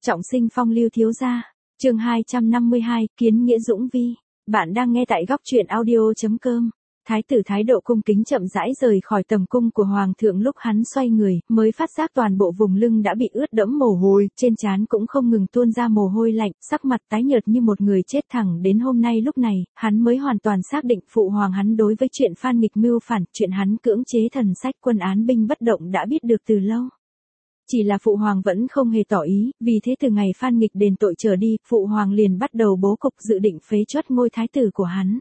Trọng sinh phong lưu thiếu gia, chương 252, kiến nghĩa dũng vi. Bạn đang nghe tại góc truyện audio.com. Thái tử thái độ cung kính chậm rãi rời khỏi tầm cung của hoàng thượng, lúc hắn xoay người, mới phát giác toàn bộ vùng lưng đã bị ướt đẫm mồ hôi, trên trán cũng không ngừng tuôn ra mồ hôi lạnh, sắc mặt tái nhợt như một người chết. Thẳng đến hôm nay lúc này, hắn mới hoàn toàn xác định phụ hoàng hắn đối với chuyện Phan Nghịch mưu phản, chuyện hắn cưỡng chế thần sách quân án binh bất động đã biết được từ lâu. Chỉ là phụ hoàng vẫn không hề tỏ ý, vì thế từ ngày Phan Nghịch đền tội trở đi, phụ hoàng liền bắt đầu bố cục dự định phế truất ngôi thái tử của hắn.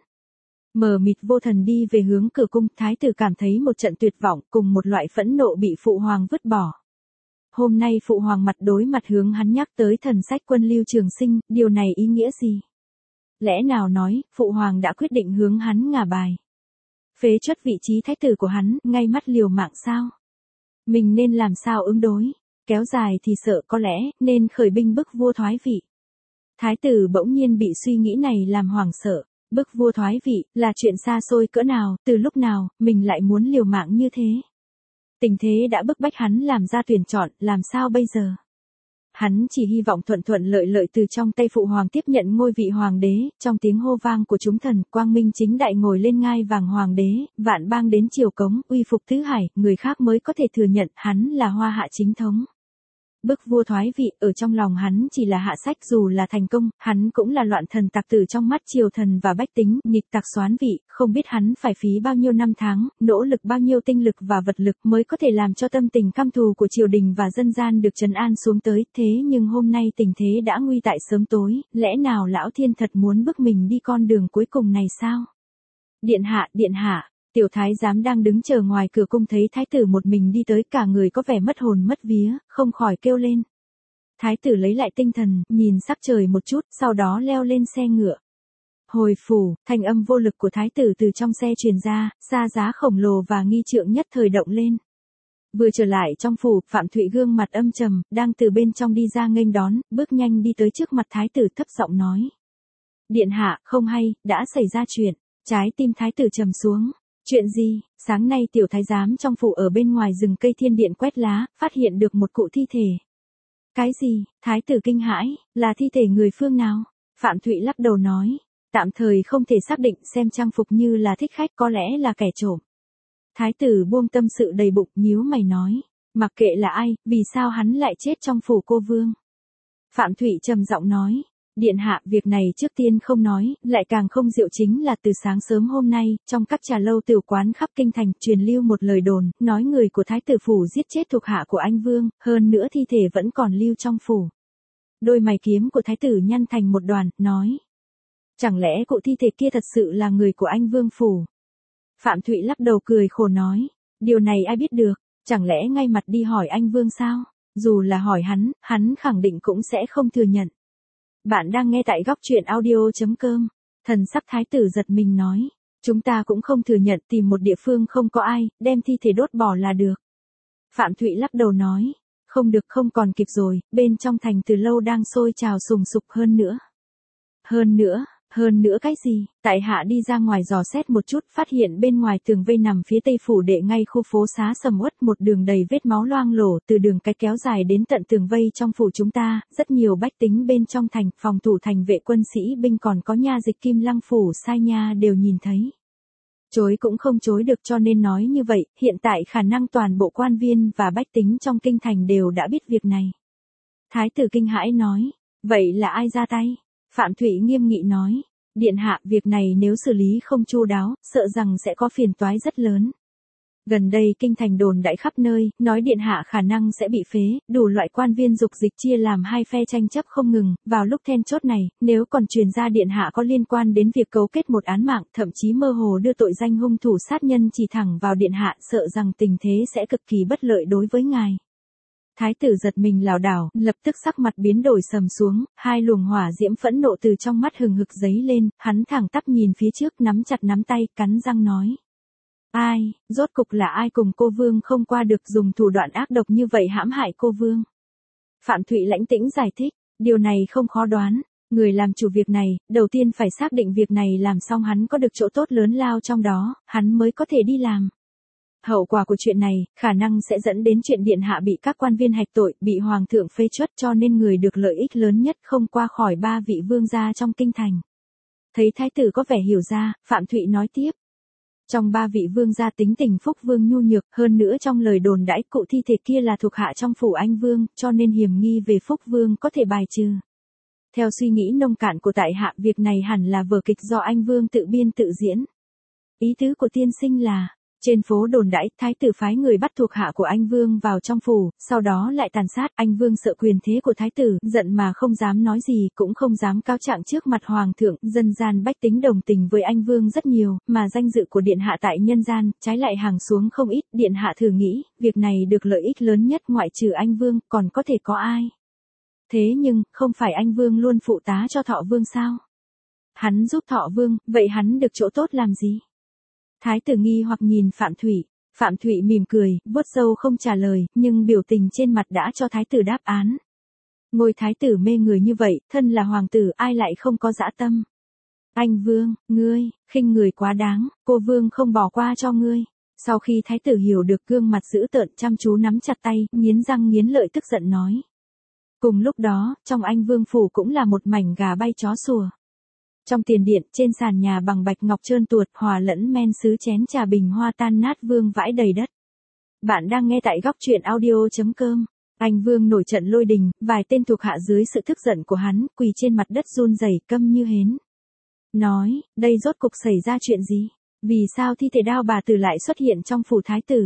Mờ mịt vô thần đi về hướng cửa cung, thái tử cảm thấy một trận tuyệt vọng cùng một loại phẫn nộ bị phụ hoàng vứt bỏ. Hôm nay phụ hoàng mặt đối mặt hướng hắn nhắc tới thần sách quân Lưu Trường Sinh, điều này ý nghĩa gì? Lẽ nào nói, phụ hoàng đã quyết định hướng hắn ngả bài, phế truất vị trí thái tử của hắn, ngay mắt liều mạng sao? Mình nên làm sao ứng đối? Kéo dài thì sợ, có lẽ nên khởi binh bức vua thoái vị. Thái tử bỗng nhiên bị suy nghĩ này làm hoảng sợ. Bức vua thoái vị là chuyện xa xôi cỡ nào, từ lúc nào mình lại muốn liều mạng như thế? Tình thế đã bức bách hắn làm ra tuyển chọn, làm sao bây giờ? Hắn chỉ hy vọng thuận thuận lợi lợi từ trong tay phụ hoàng tiếp nhận ngôi vị hoàng đế, trong tiếng hô vang của chúng thần, quang minh chính đại ngồi lên ngai vàng hoàng đế, vạn bang đến triều cống, uy phục tứ hải, người khác mới có thể thừa nhận hắn là hoa hạ chính thống. Bức vua thoái vị, ở trong lòng hắn chỉ là hạ sách, dù là thành công, hắn cũng là loạn thần tặc tử trong mắt triều thần và bách tính, nghịch tặc soán vị, không biết hắn phải phí bao nhiêu năm tháng, nỗ lực bao nhiêu tinh lực và vật lực mới có thể làm cho tâm tình căm thù của triều đình và dân gian được trấn an xuống tới, thế nhưng hôm nay tình thế đã nguy tại sớm tối, lẽ nào lão thiên thật muốn bức mình đi con đường cuối cùng này sao? Điện hạ. Tiểu thái giám đang đứng chờ ngoài cửa cung thấy thái tử một mình đi tới, cả người có vẻ mất hồn mất vía, không khỏi kêu lên. Thái tử lấy lại tinh thần, nhìn sắc trời một chút, sau đó leo lên xe ngựa. Hồi phủ, thanh âm vô lực của thái tử từ trong xe truyền ra, xa giá khổng lồ và nghi trượng nhất thời động lên. Vừa trở lại trong phủ, Phạm Thụy gương mặt âm trầm, đang từ bên trong đi ra nghênh đón, bước nhanh đi tới trước mặt thái tử thấp giọng nói. Điện hạ, không hay, đã xảy ra chuyện. Trái tim thái tử trầm xuống. Chuyện gì? Sáng nay tiểu thái giám trong phủ ở bên ngoài rừng cây thiên điện quét lá, phát hiện được một cụ thi thể. Cái gì? Thái tử kinh hãi, là thi thể người phương nào? Phạm Thụy lắc đầu nói, tạm thời không thể xác định, xem trang phục như là thích khách, có lẽ là kẻ trộm. Thái tử buông tâm sự đầy bụng, nhíu mày nói, mặc kệ là ai, vì sao hắn lại chết trong phủ cô vương? Phạm Thụy trầm giọng nói, điện hạ, việc này trước tiên không nói, lại càng không diệu, chính là từ sáng sớm hôm nay, trong các trà lâu tiểu quán khắp kinh thành, truyền lưu một lời đồn, nói người của thái tử phủ giết chết thuộc hạ của anh vương, hơn nữa thi thể vẫn còn lưu trong phủ. Đôi mày kiếm của thái tử nhăn thành một đoàn, nói, chẳng lẽ cụ thi thể kia thật sự là người của anh vương phủ? Phạm Thụy lắc đầu cười khổ nói, điều này ai biết được, chẳng lẽ ngay mặt đi hỏi anh vương sao? Dù là hỏi hắn khẳng định cũng sẽ không thừa nhận. Bạn đang nghe tại góc truyện audio.com. Thần sắc thái tử giật mình nói, chúng ta cũng không thừa nhận, tìm một địa phương không có ai, đem thi thể đốt bỏ là được. Phạm Thụy lắc đầu nói, không được, không còn kịp rồi, bên trong thành từ lâu đang sôi trào sùng sục. Hơn nữa cái gì? Tại hạ đi ra ngoài dò xét một chút, phát hiện bên ngoài tường vây nằm phía tây phủ đệ, ngay khu phố xá sầm uất, một đường đầy vết máu loang lổ, từ đường cái kéo dài đến tận tường vây trong phủ chúng ta, rất nhiều bách tính bên trong thành, phòng thủ thành vệ quân sĩ binh còn có nha dịch Kim Lăng phủ sai nha đều nhìn thấy. Chối cũng không chối được, cho nên nói như vậy, hiện tại khả năng toàn bộ quan viên và bách tính trong kinh thành đều đã biết việc này. Thái tử kinh hãi nói, vậy là ai ra tay? Phạm Thụy nghiêm nghị nói, điện hạ, việc này nếu xử lý không chu đáo, sợ rằng sẽ có phiền toái rất lớn. Gần đây kinh thành đồn đại khắp nơi, nói điện hạ khả năng sẽ bị phế, đủ loại quan viên dục dịch chia làm hai phe tranh chấp không ngừng, vào lúc then chốt này, nếu còn truyền ra điện hạ có liên quan đến việc cấu kết một án mạng, thậm chí mơ hồ đưa tội danh hung thủ sát nhân chỉ thẳng vào điện hạ, sợ rằng tình thế sẽ cực kỳ bất lợi đối với ngài. Thái tử giật mình lảo đảo, lập tức sắc mặt biến đổi sầm xuống, hai luồng hỏa diễm phẫn nộ từ trong mắt hừng hực dấy lên, hắn thẳng tắp nhìn phía trước, nắm chặt nắm tay, cắn răng nói. Ai, rốt cục là ai cùng cô vương không qua được, dùng thủ đoạn ác độc như vậy hãm hại cô vương? Phạm Thụy lãnh tĩnh giải thích, điều này không khó đoán, người làm chủ việc này, đầu tiên phải xác định việc này làm xong hắn có được chỗ tốt lớn lao trong đó, hắn mới có thể đi làm. Hậu quả của chuyện này, khả năng sẽ dẫn đến chuyện điện hạ bị các quan viên hạch tội, bị hoàng thượng phê truất, cho nên người được lợi ích lớn nhất không qua khỏi 3 vị vương gia trong kinh thành. Thấy thái tử có vẻ hiểu ra, Phạm Thụy nói tiếp. Trong 3 vị vương gia tính tình Phúc Vương nhu nhược, hơn nữa trong lời đồn đãi cụ thi thể kia là thuộc hạ trong phủ Anh Vương, cho nên hiểm nghi về Phúc Vương có thể bài trừ. Theo suy nghĩ nông cạn của tại hạ, việc này hẳn là vở kịch do Anh Vương tự biên tự diễn. Ý tứ của tiên sinh là, trên phố đồn đãi, thái tử phái người bắt thuộc hạ của Anh Vương vào trong phủ, sau đó lại tàn sát. Anh Vương sợ quyền thế của thái tử, giận mà không dám nói gì, cũng không dám cáo trạng trước mặt hoàng thượng. Dân gian bách tính đồng tình với Anh Vương rất nhiều, mà danh dự của điện hạ tại nhân gian, trái lại hàng xuống không ít. Điện hạ thử nghĩ, việc này được lợi ích lớn nhất ngoại trừ Anh Vương, còn có thể có ai? Thế nhưng, không phải Anh Vương luôn phụ tá cho Thọ Vương sao? Hắn giúp Thọ Vương, vậy hắn được chỗ tốt làm gì? Thái tử nghi hoặc nhìn Phạm Thụy. Phạm Thụy mỉm cười, vuốt râu không trả lời, nhưng biểu tình trên mặt đã cho thái tử đáp án. Ngôi thái tử mê người như vậy, thân là hoàng tử, ai lại không có dã tâm? Anh Vương, ngươi, khinh người quá đáng, cô Vương không bỏ qua cho ngươi. Sau khi thái tử hiểu được, gương mặt dữ tợn chăm chú nắm chặt tay, nghiến răng nghiến lợi tức giận nói. Cùng lúc đó, trong Anh Vương phủ cũng là một mảnh gà bay chó sủa. Trong tiền điện, trên sàn nhà bằng bạch ngọc trơn tuột, hòa lẫn men sứ chén trà bình hoa tan nát vương vãi đầy đất. Bạn đang nghe tại góc truyện audio.com. Anh Vương nổi trận lôi đình, vài tên thuộc hạ dưới sự tức giận của hắn, quỳ trên mặt đất run rẩy, câm như hến. Nói, đây rốt cục xảy ra chuyện gì? Vì sao thi thể Đao Bà Tử lại xuất hiện trong phủ thái tử?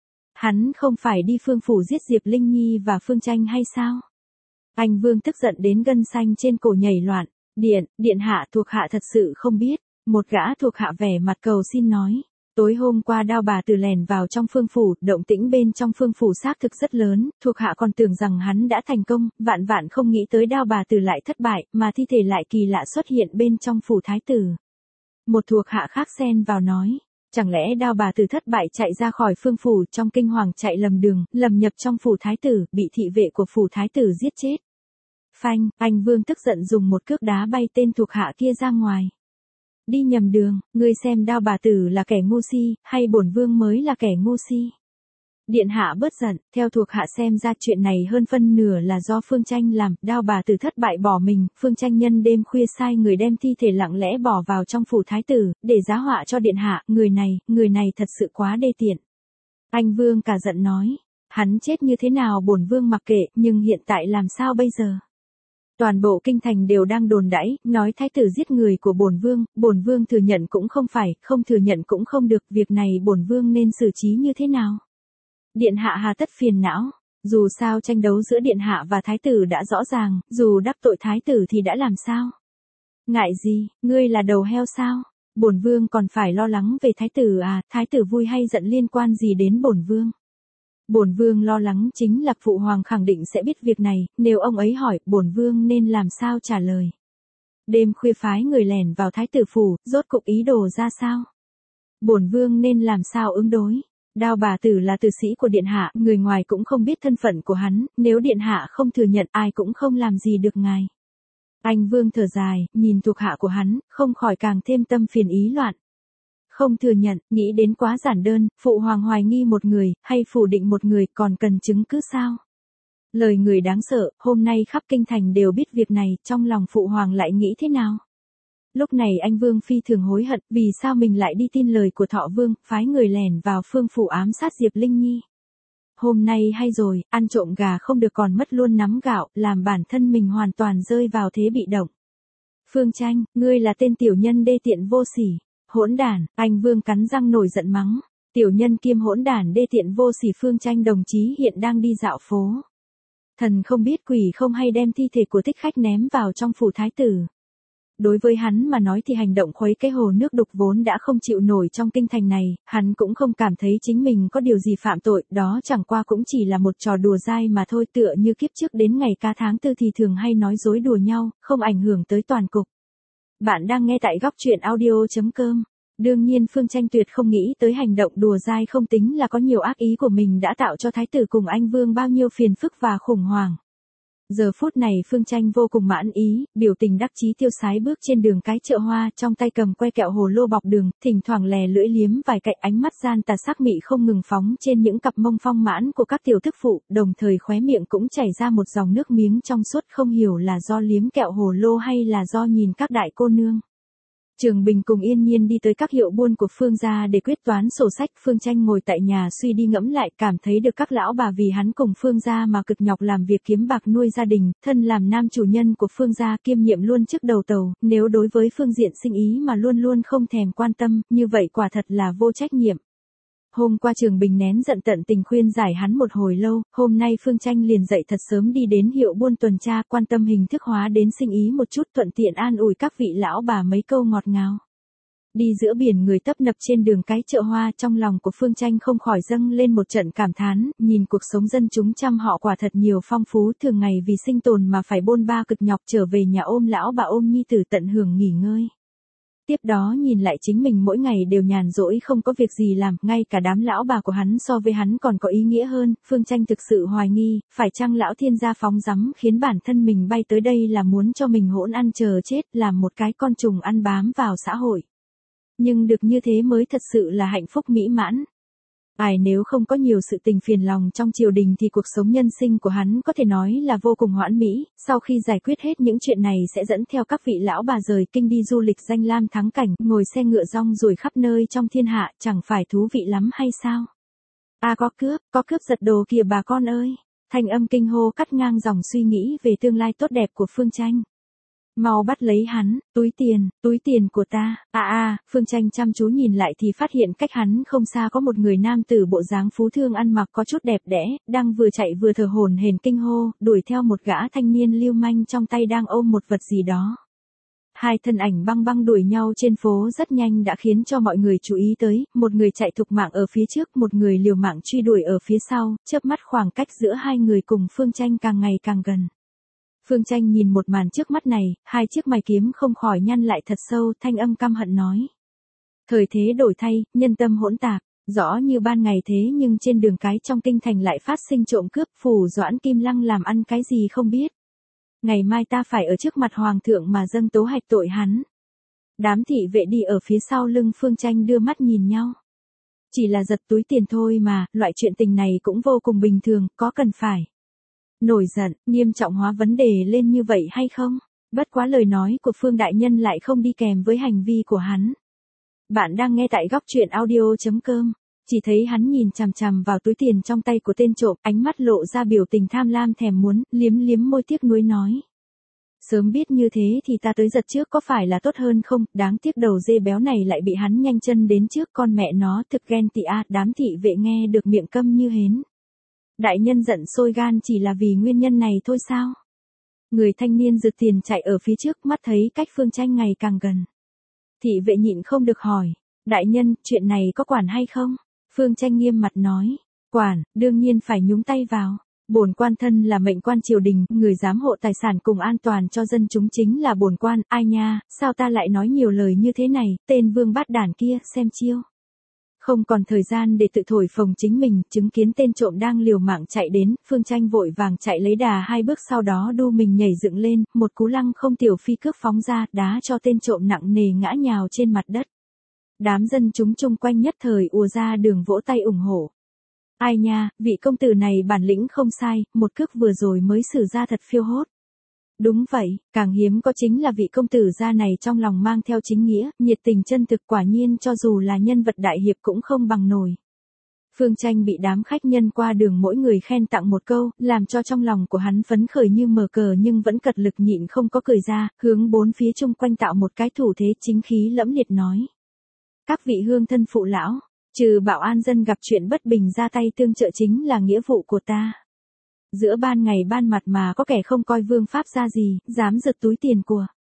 Hắn không phải đi Phương phủ giết Diệp Linh Nhi và Phương Tranh hay sao? Anh Vương tức giận đến gân xanh trên cổ nhảy loạn. Điện hạ, thuộc hạ thật sự không biết. Một gã thuộc hạ vẻ mặt cầu xin nói. Tối hôm qua Đao Bà Tử lèn vào trong Phương phủ, động tĩnh bên trong Phương phủ xác thực rất lớn, thuộc hạ còn tưởng rằng hắn đã thành công, vạn vạn không nghĩ tới Đao Bà Tử lại thất bại, mà thi thể lại kỳ lạ xuất hiện bên trong phủ thái tử. Một thuộc hạ khác xen vào nói. Chẳng lẽ Đao Bà Tử thất bại chạy ra khỏi Phương phủ, trong kinh hoàng chạy lầm đường, lầm nhập trong phủ thái tử, bị thị vệ của phủ thái tử giết chết. Phanh, anh Vương tức giận dùng một cước đá bay tên thuộc hạ kia ra ngoài. Đi nhầm đường, ngươi xem Đao Bà Tử là kẻ ngu si, hay bổn vương mới là kẻ ngu si? Điện hạ bớt giận, theo thuộc hạ xem ra chuyện này hơn phân nửa là do Phương Tranh làm, Đao Bà Tử thất bại bỏ mình, Phương Tranh nhân đêm khuya sai người đem thi thể lặng lẽ bỏ vào trong phủ thái tử, để giá họa cho điện hạ, người này thật sự quá đê tiện. Anh Vương cả giận nói, hắn chết như thế nào bổn vương mặc kệ, nhưng hiện tại làm sao bây giờ? Toàn bộ kinh thành đều đang đồn đãi, nói thái tử giết người của bổn vương thừa nhận cũng không phải, không thừa nhận cũng không được, việc này bổn vương nên xử trí như thế nào? Điện hạ hà tất phiền não, dù sao tranh đấu giữa điện hạ và thái tử đã rõ ràng, dù đắc tội thái tử thì đã làm sao? Ngại gì, ngươi là đầu heo sao? Bổn vương còn phải lo lắng về thái tử à, thái tử vui hay giận liên quan gì đến bổn vương? Bổn vương lo lắng chính là phụ hoàng khẳng định sẽ biết việc này, nếu ông ấy hỏi, bổn vương nên làm sao trả lời? Đêm khuya phái người lẻn vào thái tử phủ, rốt cục ý đồ ra sao? Bổn vương nên làm sao ứng đối? Đao Bà Tử là tử sĩ của điện hạ, người ngoài cũng không biết thân phận của hắn, nếu điện hạ không thừa nhận ai cũng không làm gì được ngài. Anh Vương thở dài, nhìn thuộc hạ của hắn, không khỏi càng thêm tâm phiền ý loạn. Không thừa nhận, nghĩ đến quá giản đơn, phụ hoàng hoài nghi một người, hay phủ định một người, còn cần chứng cứ sao? Lời người đáng sợ, hôm nay khắp kinh thành đều biết việc này, trong lòng phụ hoàng lại nghĩ thế nào? Lúc này anh Vương phi thường hối hận, vì sao mình lại đi tin lời của Thọ Vương, phái người lẻn vào Phương phủ ám sát Diệp Linh Nhi. Hôm nay hay rồi, ăn trộm gà không được còn mất luôn nắm gạo, làm bản thân mình hoàn toàn rơi vào thế bị động. Phương Tranh, ngươi là tên tiểu nhân đê tiện vô sỉ. Hỗn đản, anh Vương cắn răng nổi giận mắng. Tiểu nhân kiêm hỗn đản đê tiện vô sỉ Phương Tranh đồng chí hiện đang đi dạo phố. Thần không biết quỷ không hay đem thi thể của thích khách ném vào trong phủ thái tử. Đối với hắn mà nói thì hành động khuấy cái hồ nước đục vốn đã không chịu nổi trong kinh thành này, hắn cũng không cảm thấy chính mình có điều gì phạm tội, đó chẳng qua cũng chỉ là một trò đùa dai mà thôi, tựa như kiếp trước đến ngày ca tháng tư thì thường hay nói dối đùa nhau, không ảnh hưởng tới toàn cục. Bạn đang nghe tại góc truyện audio.com. Đương nhiên Phương Tranh tuyệt không nghĩ tới hành động đùa dai không tính là có nhiều ác ý của mình đã tạo cho thái tử cùng anh Vương bao nhiêu phiền phức và khủng hoảng. Giờ phút này Phương Tranh vô cùng mãn ý, biểu tình đắc chí tiêu sái bước trên đường cái chợ hoa, trong tay cầm que kẹo hồ lô bọc đường, thỉnh thoảng lè lưỡi liếm vài cạnh, ánh mắt gian tà sắc mị không ngừng phóng trên những cặp mông phong mãn của các tiểu thức phụ, đồng thời khóe miệng cũng chảy ra một dòng nước miếng trong suốt, không hiểu là do liếm kẹo hồ lô hay là do nhìn các đại cô nương. Trường Bình cùng Yên Nhiên đi tới các hiệu buôn của Phương gia để quyết toán sổ sách. Phương Tranh ngồi tại nhà suy đi ngẫm lại, cảm thấy được các lão bà vì hắn cùng Phương gia mà cực nhọc làm việc kiếm bạc nuôi gia đình, thân làm nam chủ nhân của Phương gia kiêm nhiệm luôn trước đầu tàu, nếu đối với phương diện sinh ý mà luôn luôn không thèm quan tâm, như vậy quả thật là vô trách nhiệm. Hôm qua Trường Bình nén giận tận tình khuyên giải hắn một hồi lâu, hôm nay Phương Tranh liền dậy thật sớm đi đến hiệu buôn tuần tra, quan tâm hình thức hóa đến sinh ý một chút, thuận tiện an ủi các vị lão bà mấy câu ngọt ngào. Đi giữa biển người tấp nập trên đường cái chợ hoa, trong lòng của Phương Tranh không khỏi dâng lên một trận cảm thán, nhìn cuộc sống dân chúng trăm họ quả thật nhiều phong phú, thường ngày vì sinh tồn mà phải bôn ba cực nhọc, trở về nhà ôm lão bà ôm nhi tử tận hưởng nghỉ ngơi. Tiếp đó nhìn lại chính mình mỗi ngày đều nhàn rỗi không có việc gì làm, ngay cả đám lão bà của hắn so với hắn còn có ý nghĩa hơn. Phương Tranh thực sự hoài nghi, phải chăng lão thiên gia phóng rắm khiến bản thân mình bay tới đây là muốn cho mình hỗn ăn chờ chết, làm một cái con trùng ăn bám vào xã hội. Nhưng được như thế mới thật sự là hạnh phúc mỹ mãn. Nếu không có nhiều sự tình phiền lòng trong triều đình thì cuộc sống nhân sinh của hắn có thể nói là vô cùng hoãn mỹ, sau khi giải quyết hết những chuyện này sẽ dẫn theo các vị lão bà rời kinh đi du lịch danh lam thắng cảnh, ngồi xe ngựa rong ruổi khắp nơi trong thiên hạ, chẳng phải thú vị lắm hay sao? Có cướp giật đồ kìa bà con ơi! Thanh âm kinh hô cắt ngang dòng suy nghĩ về tương lai tốt đẹp của Phương Tranh. Mau bắt lấy hắn, túi tiền của ta. Phương Tranh chăm chú nhìn lại thì phát hiện cách hắn không xa có một người nam tử bộ dáng phú thương ăn mặc có chút đẹp đẽ, đang vừa chạy vừa thở hổn hển kinh hô, đuổi theo một gã thanh niên lưu manh trong tay đang ôm một vật gì đó. Hai thân ảnh băng băng đuổi nhau trên phố rất nhanh đã khiến cho mọi người chú ý tới, một người chạy thục mạng ở phía trước, một người liều mạng truy đuổi ở phía sau, chớp mắt khoảng cách giữa hai người cùng Phương Tranh càng ngày càng gần. Phương Tranh nhìn một màn trước mắt này, hai chiếc mày kiếm không khỏi nhăn lại thật sâu, thanh âm căm hận nói. Thời thế đổi thay, nhân tâm hỗn tạp, rõ như ban ngày thế nhưng trên đường cái trong kinh thành lại phát sinh trộm cướp, Phủ Doãn Kim Lăng làm ăn cái gì không biết. Ngày mai ta phải ở trước mặt hoàng thượng mà dâng tố hạch tội hắn. Đám thị vệ đi ở phía sau lưng Phương Tranh đưa mắt nhìn nhau. Chỉ là giật túi tiền thôi mà, loại chuyện tình này cũng vô cùng bình thường, có cần phải nổi giận, nghiêm trọng hóa vấn đề lên như vậy hay không? Bất quá lời nói của Phương đại nhân lại không đi kèm với hành vi của hắn. Bạn đang nghe tại góc truyện audio.com. Chỉ thấy hắn nhìn chằm chằm vào túi tiền trong tay của tên trộm, ánh mắt lộ ra biểu tình tham lam thèm muốn, liếm môi tiếc nuối nói. Sớm biết như thế thì ta tới giật trước có phải là tốt hơn không, đáng tiếc đầu dê béo này lại bị hắn nhanh chân đến trước, con mẹ nó thực ghen tị đám thị vệ nghe được miệng câm như hến. Đại nhân giận sôi gan chỉ là vì nguyên nhân này thôi sao? Người thanh niên rượt tiền chạy ở phía trước, mắt thấy cách Phương Tranh ngày càng gần. Thị vệ nhịn không được hỏi, đại nhân, chuyện này có quản hay không? Phương Tranh nghiêm mặt nói, quản, đương nhiên phải nhúng tay vào. Bổn quan thân là mệnh quan triều đình, người giám hộ tài sản cùng an toàn cho dân chúng chính là bổn quan. Ai nha, sao ta lại nói nhiều lời như thế này, tên vương bát đản kia, xem chiêu. Không còn thời gian để tự thổi phồng chính mình, chứng kiến tên trộm đang liều mạng chạy đến, Phương Tranh vội vàng chạy lấy đà hai bước, sau đó đu mình nhảy dựng lên, một cú lăng không tiểu phi cước phóng ra, đá cho tên trộm nặng nề ngã nhào trên mặt đất. Đám dân chúng chung quanh nhất thời ùa ra đường vỗ tay ủng hộ. Ai nha, vị công tử này bản lĩnh không sai, một cước vừa rồi mới xử ra thật phiêu hốt. Đúng vậy, càng hiếm có chính là vị công tử gia này trong lòng mang theo chính nghĩa, nhiệt tình chân thực, quả nhiên cho dù là nhân vật đại hiệp cũng không bằng nổi. Phương Tranh bị đám khách nhân qua đường mỗi người khen tặng một câu, làm cho trong lòng của hắn phấn khởi như mở cờ, nhưng vẫn cật lực nhịn không có cười ra, hướng bốn phía chung quanh tạo một cái thủ thế chính khí lẫm liệt nói. Các vị hương thân phụ lão, trừ bảo an dân gặp chuyện bất bình ra tay tương trợ chính là nghĩa vụ của ta. Giữa ban ngày ban mặt mà có kẻ không coi vương pháp ra gì, dám giật túi tiền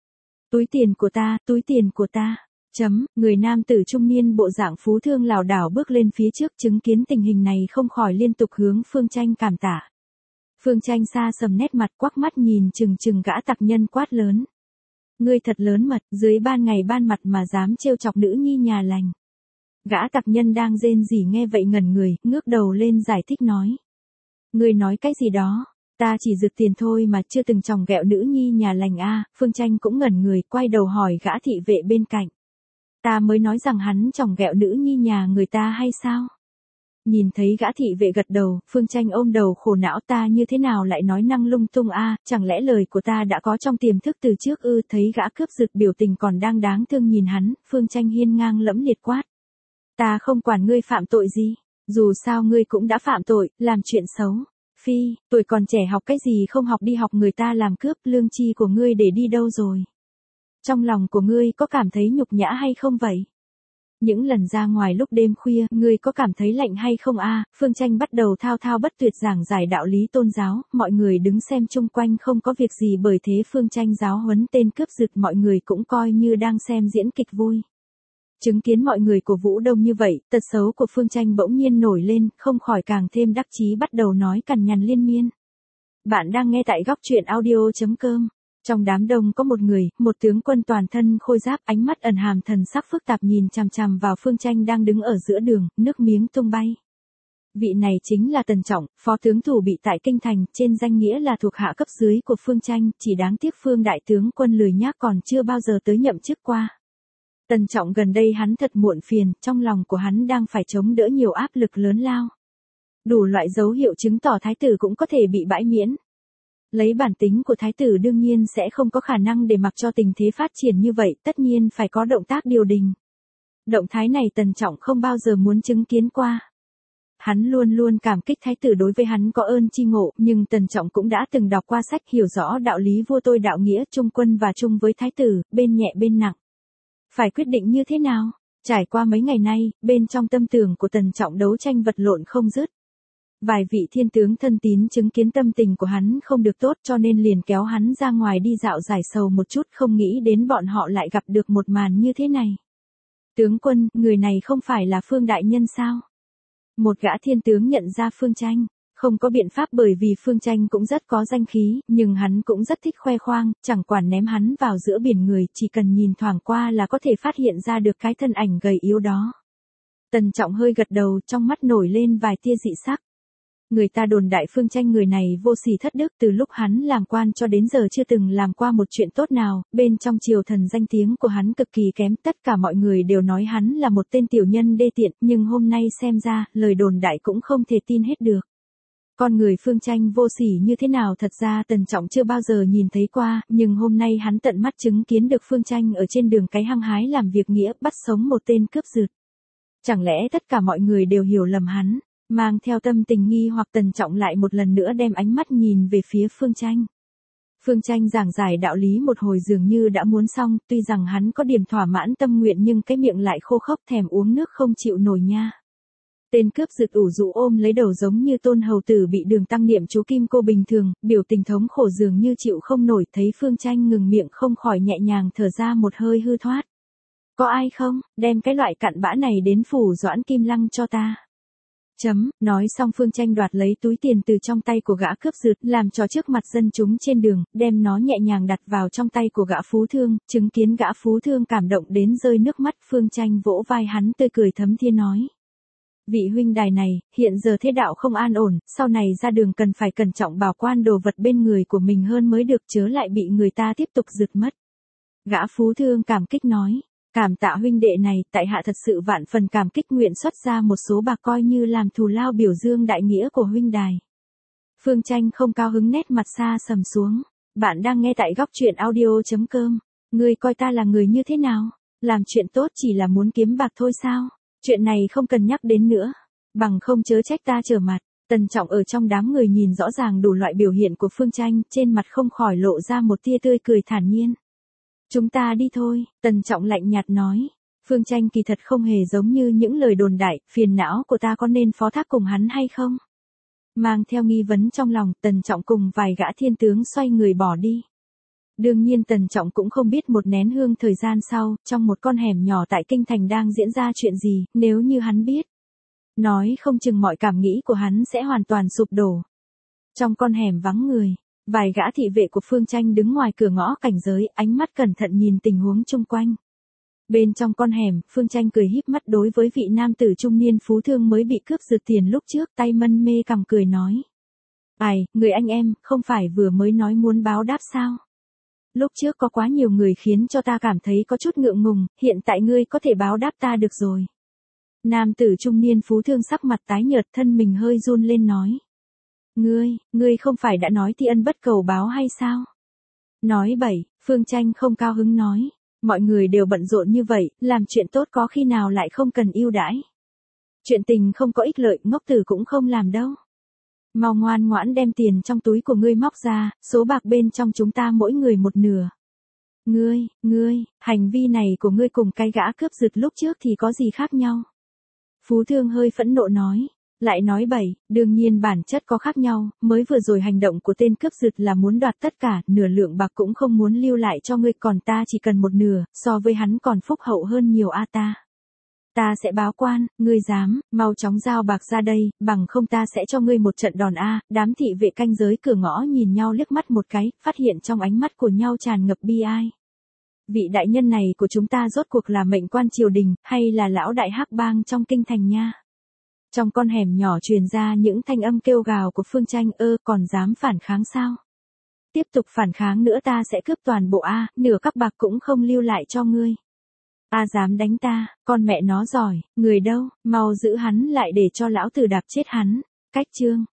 của ta. Người nam tử trung niên bộ dạng phú thương lảo đảo bước lên phía trước, chứng kiến tình hình này không khỏi liên tục hướng Phương Tranh cảm tạ. Phương Tranh xa sầm nét mặt, quắc mắt nhìn chừng gã tặc nhân quát lớn. Ngươi thật lớn mật, dưới ban ngày ban mặt mà dám trêu chọc nữ nhi nhà lành. Gã tặc nhân đang rên rỉ nghe vậy ngẩn người, ngước đầu lên giải thích nói. Ngươi nói cái gì đó? Ta chỉ rực tiền thôi mà chưa từng chòng ghẹo nữ nhi nhà lành a. Phương Tranh cũng ngẩn người, quay đầu hỏi gã thị vệ bên cạnh. Ta mới nói rằng hắn chòng ghẹo nữ nhi nhà người ta hay sao? Nhìn thấy gã thị vệ gật đầu, Phương Tranh ôm đầu khổ não, ta như thế nào lại nói năng lung tung a, chẳng lẽ lời của ta đã có trong tiềm thức từ trước ư? Thấy gã cướp giật biểu tình còn đang đáng thương nhìn hắn, Phương Tranh hiên ngang lẫm liệt quát. Ta không quản ngươi phạm tội gì, dù sao ngươi cũng đã phạm tội, làm chuyện xấu. Phi, tuổi còn trẻ học cái gì không học, đi học người ta làm cướp, lương chi của ngươi để đi đâu rồi? Trong lòng của ngươi có cảm thấy nhục nhã hay không vậy? Những lần ra ngoài lúc đêm khuya, ngươi có cảm thấy lạnh hay không a? Phương Tranh bắt đầu thao thao bất tuyệt giảng giải đạo lý tôn giáo, mọi người đứng xem chung quanh không có việc gì, bởi thế Phương Tranh giáo huấn tên cướp giật, mọi người cũng coi như đang xem diễn kịch vui. Chứng kiến mọi người cổ vũ đông như vậy, tật xấu của Phương Tranh bỗng nhiên nổi lên, không khỏi càng thêm đắc chí, bắt đầu nói cằn nhằn liên miên. Bạn đang nghe tại góc truyện audio.com. Trong đám đông có một người, một tướng quân toàn thân khôi giáp, ánh mắt ẩn hàm thần sắc phức tạp nhìn chằm chằm vào Phương Tranh đang đứng ở giữa đường, nước miếng tung bay. Vị này chính là Tần Trọng, phó tướng thủ bị tại kinh thành, trên danh nghĩa là thuộc hạ cấp dưới của Phương Tranh, chỉ đáng tiếc Phương đại tướng quân lười nhác còn chưa bao giờ tới nhậm chức qua. Tần Trọng gần đây hắn thật muộn phiền, trong lòng của hắn đang phải chống đỡ nhiều áp lực lớn lao. Đủ loại dấu hiệu chứng tỏ thái tử cũng có thể bị bãi miễn. Lấy bản tính của thái tử đương nhiên sẽ không có khả năng để mặc cho tình thế phát triển như vậy, tất nhiên phải có động tác điều đình. Động thái này Tần Trọng không bao giờ muốn chứng kiến qua. Hắn luôn luôn cảm kích thái tử đối với hắn có ơn chi ngộ, nhưng Tần Trọng cũng đã từng đọc qua sách, hiểu rõ đạo lý vua tôi đạo nghĩa, trung quân và chung với thái tử, bên nhẹ bên nặng. Phải quyết định như thế nào? Trải qua mấy ngày nay, bên trong tâm tưởng của Tần Trọng đấu tranh vật lộn không dứt. Vài vị thiên tướng thân tín chứng kiến tâm tình của hắn không được tốt cho nên liền kéo hắn ra ngoài đi dạo giải sầu một chút, không nghĩ đến bọn họ lại gặp được một màn như thế này. Tướng quân, người này không phải là Phương đại nhân sao? Một gã thiên tướng nhận ra Phương Tranh. Không có biện pháp, bởi vì Phương Tranh cũng rất có danh khí, nhưng hắn cũng rất thích khoe khoang, chẳng quản ném hắn vào giữa biển người, chỉ cần nhìn thoảng qua là có thể phát hiện ra được cái thân ảnh gầy yếu đó. Tần Trọng hơi gật đầu, trong mắt nổi lên vài tia dị sắc. Người ta đồn đại Phương Tranh người này vô sỉ thất đức, từ lúc hắn làm quan cho đến giờ chưa từng làm qua một chuyện tốt nào, bên trong triều thần danh tiếng của hắn cực kỳ kém, tất cả mọi người đều nói hắn là một tên tiểu nhân đê tiện, nhưng hôm nay xem ra, lời đồn đại cũng không thể tin hết được. Con người Phương Tranh vô sỉ như thế nào thật ra Tần Trọng chưa bao giờ nhìn thấy qua, nhưng hôm nay hắn tận mắt chứng kiến được Phương Tranh ở trên đường cái hăng hái làm việc nghĩa, bắt sống một tên cướp giật. Chẳng lẽ tất cả mọi người đều hiểu lầm hắn? Mang theo tâm tình nghi hoặc, Tần Trọng lại một lần nữa đem ánh mắt nhìn về phía Phương Tranh. Phương Tranh giảng giải đạo lý một hồi dường như đã muốn xong, tuy rằng hắn có điểm thỏa mãn tâm nguyện nhưng cái miệng lại khô khốc thèm uống nước không chịu nổi nha. Tên cướp giật ủ rũ ôm lấy đầu giống như tôn hầu tử bị đường tăng niệm chú kim cô bình thường, biểu tình thống khổ dường như chịu không nổi, thấy Phương Tranh ngừng miệng không khỏi nhẹ nhàng thở ra một hơi hư thoát. Có ai không, đem cái loại cặn bã này đến phủ Doãn Kim Lăng cho ta. Nói xong Phương Tranh đoạt lấy túi tiền từ trong tay của gã cướp giật, làm cho trước mặt dân chúng trên đường, đem nó nhẹ nhàng đặt vào trong tay của gã phú thương, chứng kiến gã phú thương cảm động đến rơi nước mắt, Phương Tranh vỗ vai hắn tươi cười thấm thía nói. Vị huynh đài này, hiện giờ thế đạo không an ổn, sau này ra đường cần phải cẩn trọng bảo quan đồ vật bên người của mình hơn mới được, chớ lại bị người ta tiếp tục giật mất. Gã phú thương cảm kích nói. Cảm tạ huynh đệ này, tại hạ thật sự vạn phần cảm kích, nguyện xuất ra một số bạc coi như làm thù lao biểu dương đại nghĩa của huynh đài. Phương Tranh không cao hứng, nét mặt xa sầm xuống. Bạn đang nghe tại góc truyện audio.com. Ngươi coi ta là người như thế nào? Làm chuyện tốt chỉ là muốn kiếm bạc thôi sao? Chuyện này không cần nhắc đến nữa. Bằng không chớ trách ta trở mặt. Tần Trọng ở trong đám người nhìn rõ ràng đủ loại biểu hiện của Phương Tranh, trên mặt không khỏi lộ ra một tia tươi cười thản nhiên. Chúng ta đi thôi, Tần Trọng lạnh nhạt nói. Phương Tranh kỳ thật không hề giống như những lời đồn đại, phiền não của ta có nên phó thác cùng hắn hay không? Mang theo nghi vấn trong lòng, Tần Trọng cùng vài gã thiên tướng xoay người bỏ đi. Đương nhiên Tần Trọng cũng không biết một nén hương thời gian sau, trong một con hẻm nhỏ tại kinh thành đang diễn ra chuyện gì, nếu như hắn biết. Nói không chừng mọi cảm nghĩ của hắn sẽ hoàn toàn sụp đổ. Trong con hẻm vắng người. Vài gã thị vệ của Phương Tranh đứng ngoài cửa ngõ cảnh giới, ánh mắt cẩn thận nhìn tình huống chung quanh. Bên trong con hẻm, Phương Tranh cười híp mắt đối với vị nam tử trung niên phú thương mới bị cướp giật tiền lúc trước, tay mân mê cằm cười nói. Ai, người anh em, không phải vừa mới nói muốn báo đáp sao? Lúc trước có quá nhiều người khiến cho ta cảm thấy có chút ngượng ngùng, hiện tại ngươi có thể báo đáp ta được rồi. Nam tử trung niên phú thương sắc mặt tái nhợt, thân mình hơi run lên nói. Ngươi không phải đã nói thi ân bất cầu báo hay sao? Nói bậy, Phương Tranh không cao hứng nói. Mọi người đều bận rộn như vậy, làm chuyện tốt có khi nào lại không cần ưu đãi. Chuyện tình không có ích lợi, ngốc tử cũng không làm đâu. Mau ngoan ngoãn đem tiền trong túi của ngươi móc ra, số bạc bên trong chúng ta mỗi người một nửa. Ngươi, hành vi này của ngươi cùng cái gã cướp giật lúc trước thì có gì khác nhau? Phú thương hơi phẫn nộ nói. Lại nói bậy, đương nhiên bản chất có khác nhau, mới vừa rồi hành động của tên cướp giật là muốn đoạt tất cả, nửa lượng bạc cũng không muốn lưu lại cho ngươi, còn ta chỉ cần một nửa, so với hắn còn phúc hậu hơn nhiều a ta. Ta sẽ báo quan, ngươi dám, mau chóng giao bạc ra đây, bằng không ta sẽ cho ngươi một trận đòn a. Đám thị vệ canh giới cửa ngõ nhìn nhau liếc mắt một cái, phát hiện trong ánh mắt của nhau tràn ngập bi ai. Vị đại nhân này của chúng ta rốt cuộc là mệnh quan triều đình, hay là lão đại hắc bang trong kinh thành nha? Trong con hẻm nhỏ truyền ra những thanh âm kêu gào của Phương Tranh, còn dám phản kháng sao? Tiếp tục phản kháng nữa ta sẽ cướp toàn bộ a, nửa các bạc cũng không lưu lại cho ngươi. Dám đánh ta, con mẹ nó giỏi, người đâu, mau giữ hắn lại để cho lão tử đạp chết hắn. Cách chương